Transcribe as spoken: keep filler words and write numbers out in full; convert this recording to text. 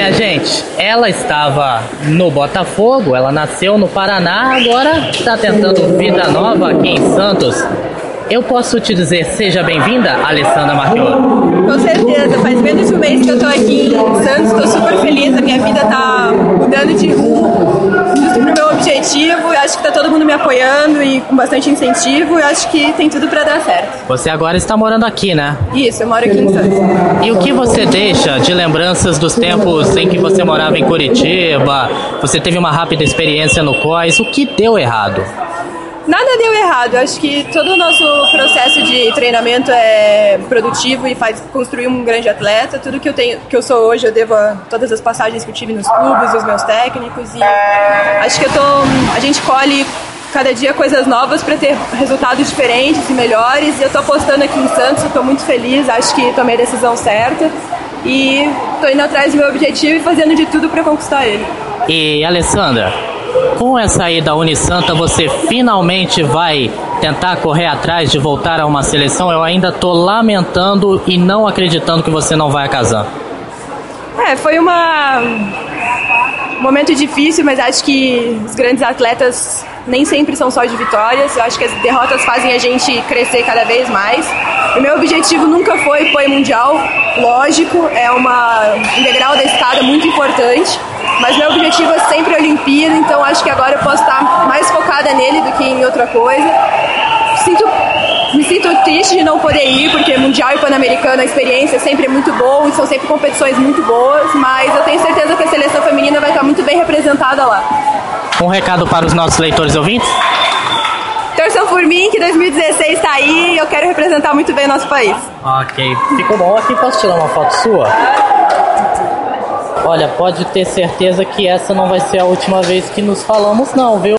minha gente, ela estava no Botafogo, ela nasceu no Paraná, agora está tentando vida nova aqui em Santos. Eu posso te dizer, seja bem-vinda, Alessandra Marchioro? Com certeza, faz menos de um mês que eu tô aqui em Santos, estou super feliz, a minha vida tá mudando de rumo, justo pro meu objetivo, eu acho que tá todo mundo me apoiando e com bastante incentivo, eu acho que tem tudo pra dar certo. Você agora está morando aqui, né? Isso, eu moro aqui em Santos. E o que você deixa de lembranças dos tempos em que você morava em Curitiba, você teve uma rápida experiência no C O I S, o que deu errado? Nada deu errado, eu acho que todo o nosso processo de treinamento é produtivo e faz construir um grande atleta. Tudo que eu tenho, que eu sou hoje, eu devo a todas as passagens que eu tive nos clubes, os meus técnicos, e acho que eu tô, a gente colhe cada dia coisas novas para ter resultados diferentes e melhores, e eu tô apostando aqui em Santos, eu tô muito feliz, acho que tomei a decisão certa e tô indo atrás do meu objetivo e fazendo de tudo para conquistar ele. E Alessandra, com essa ida à Unisanta, você finalmente vai tentar correr atrás de voltar a uma seleção? Eu ainda estou lamentando e não acreditando que você não vai a Kazan. É, foi uma... um momento difícil, mas acho que os grandes atletas nem sempre são só de vitórias. Eu acho que as derrotas fazem a gente crescer cada vez mais. O meu objetivo nunca foi pôr mundial, lógico, é uma, um degrau da escada muito importante, mas meu objetivo é sempre a Olimpíada, então acho que agora eu posso estar mais focada nele do que em outra coisa. Sinto, me sinto triste de não poder ir, porque Mundial e Pan-Americano a experiência sempre é muito boa e são sempre competições muito boas, mas eu tenho certeza que a seleção feminina vai estar muito bem representada lá. Um recado para os nossos leitores e ouvintes? Torçam por mim, que dois mil e dezesseis está aí e eu quero representar muito bem o nosso país. Ok, ficou bom. Aqui, posso tirar uma foto sua? Olha, pode ter certeza que essa não vai ser a última vez que nos falamos não, viu?